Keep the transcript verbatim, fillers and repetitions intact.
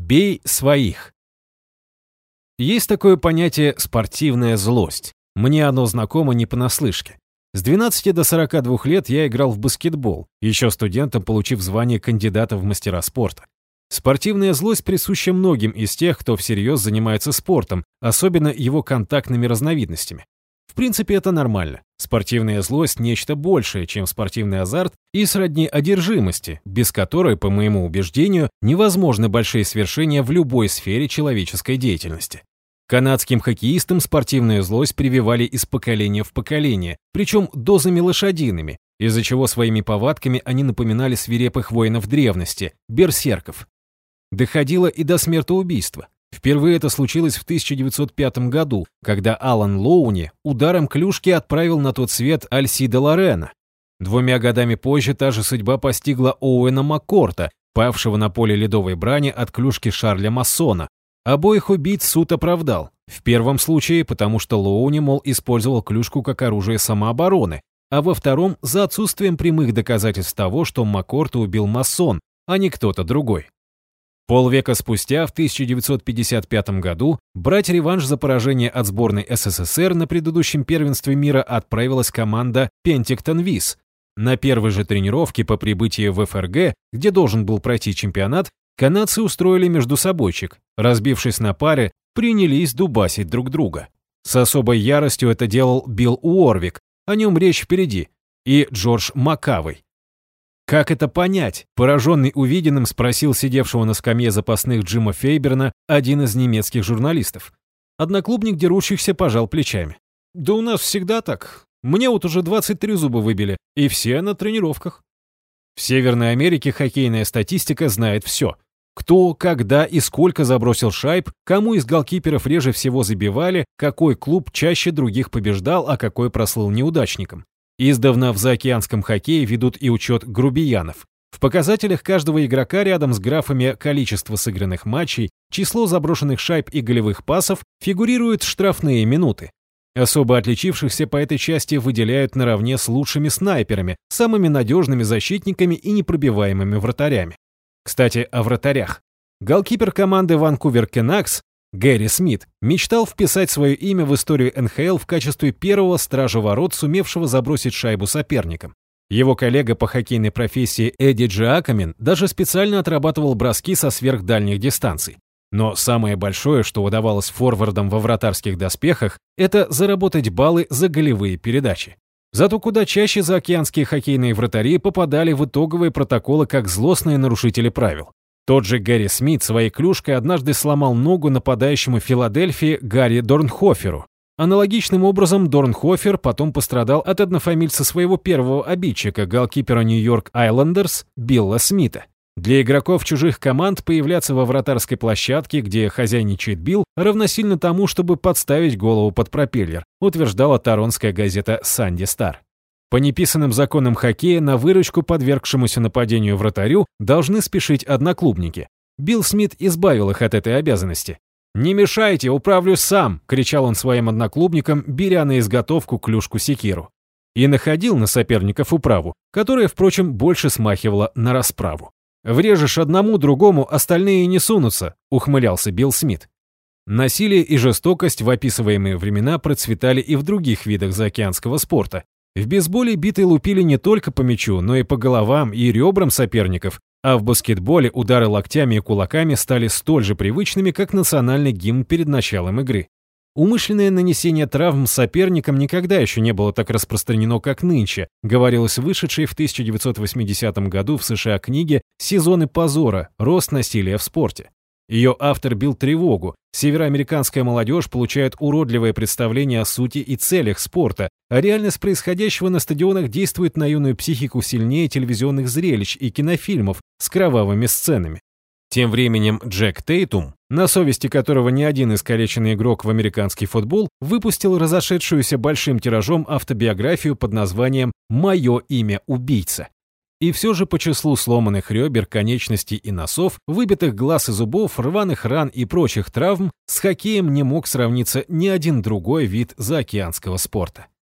Бей своих. Есть такое понятие «спортивная злость». Мне оно знакомо не понаслышке. С двенадцати до сорока двух лет я играл в баскетбол, еще студентом получив звание кандидата в мастера спорта. Спортивная злость присуща многим из тех, кто всерьез занимается спортом, особенно его контактными разновидностями. В принципе, это нормально. Спортивная злость – нечто большее, чем спортивный азарт и сродни одержимости, без которой, по моему убеждению, невозможны большие свершения в любой сфере человеческой деятельности. Канадским хоккеистам спортивную злость прививали из поколения в поколение, причем дозами лошадиными, из-за чего своими повадками они напоминали свирепых воинов древности – берсерков. Доходило и до смертоубийства. Впервые это случилось в тысяча девятьсот пятом году, когда Алан Лоуни ударом клюшки отправил на тот свет Альсида Лорена. Двумя годами позже та же судьба постигла Оуэна Маккорта, павшего на поле ледовой брани от клюшки Шарля Массона. Обоих убийц суд оправдал. В первом случае, потому что Лоуни, мол, использовал клюшку как оружие самообороны, а во втором – за отсутствием прямых доказательств того, что Маккорта убил Массон, а не кто-то другой. Полвека спустя, в тысяча девятьсот пятьдесят пятом году, брать реванш за поражение от сборной СССР на предыдущем первенстве мира отправилась команда Penticton Виз. На первой же тренировке по прибытии в ФРГ, где должен был пройти чемпионат, канадцы устроили междусобойчик. Разбившись на паре, принялись дубасить друг друга. С особой яростью это делал Билл Уорвик, о нем речь впереди, и Джордж Макавой. «Как это понять?» – пораженный увиденным спросил сидевшего на скамье запасных Джима Фейберна один из немецких журналистов. Одноклубник дерущихся пожал плечами. «Да у нас всегда так. Мне вот уже двадцать три зуба выбили, и все на тренировках». В Северной Америке хоккейная статистика знает все. Кто, когда и сколько забросил шайб, кому из голкиперов реже всего забивали, какой клуб чаще других побеждал, а какой прослыл неудачником. Издавна в заокеанском хоккее ведут и учет грубиянов. В показателях каждого игрока рядом с графами количество сыгранных матчей, число заброшенных шайб и голевых пасов фигурируют штрафные минуты. Особо отличившихся по этой части выделяют наравне с лучшими снайперами, самыми надежными защитниками и непробиваемыми вратарями. Кстати, о вратарях. Голкипер команды Ванкувер Кенакс Гэри Смит мечтал вписать свое имя в историю эн ха эл в качестве первого стража ворот, сумевшего забросить шайбу соперникам. Его коллега по хоккейной профессии Эдди Джиакамин даже специально отрабатывал броски со сверхдальних дистанций. Но самое большое, что удавалось форвардам во вратарских доспехах, это заработать баллы за голевые передачи. Зато куда чаще заокеанские хоккейные вратари попадали в итоговые протоколы как злостные нарушители правил. Тот же Гэри Смит своей клюшкой однажды сломал ногу нападающему Филадельфии Гарри Дорнхоферу. Аналогичным образом Дорнхофер потом пострадал от однофамильца своего первого обидчика, голкипера Нью-Йорк Айлендерс Билла Смита. Для игроков чужих команд появляться во вратарской площадке, где хозяйничает Билл, равносильно тому, чтобы подставить голову под пропеллер, утверждала торонская газета «Санди Стар». По неписанным законам хоккея на выручку подвергшемуся нападению вратарю должны спешить одноклубники. Билл Смит избавил их от этой обязанности. «Не мешайте, управлюсь сам!» – кричал он своим одноклубникам, беря на изготовку клюшку-секиру. И находил на соперников управу, которая, впрочем, больше смахивала на расправу. «Врежешь одному, другому, остальные не сунутся», – ухмылялся Билл Смит. Насилие и жестокость в описываемые времена процветали и в других видах заокеанского спорта. В бейсболе биты лупили не только по мячу, но и по головам и ребрам соперников, а в баскетболе удары локтями и кулаками стали столь же привычными, как национальный гимн перед началом игры. Умышленное нанесение травм соперникам никогда еще не было так распространено, как нынче, говорилось в вышедшей в тысяча девятьсот восьмидесятом году в США книге «Сезоны позора. Рост насилия в спорте». Ее автор бил тревогу. Североамериканская молодежь получает уродливое представление о сути и целях спорта, а реальность происходящего на стадионах действует на юную психику сильнее телевизионных зрелищ и кинофильмов с кровавыми сценами. Тем временем Джек Тейтум, на совести которого ни один искалеченный игрок в американский футбол, выпустил разошедшуюся большим тиражом автобиографию под названием «Мое имя убийца». И все же по числу сломанных ребер, конечностей и носов, выбитых глаз и зубов, рваных ран и прочих травм с хоккеем не мог сравниться ни один другой вид заокеанского спорта.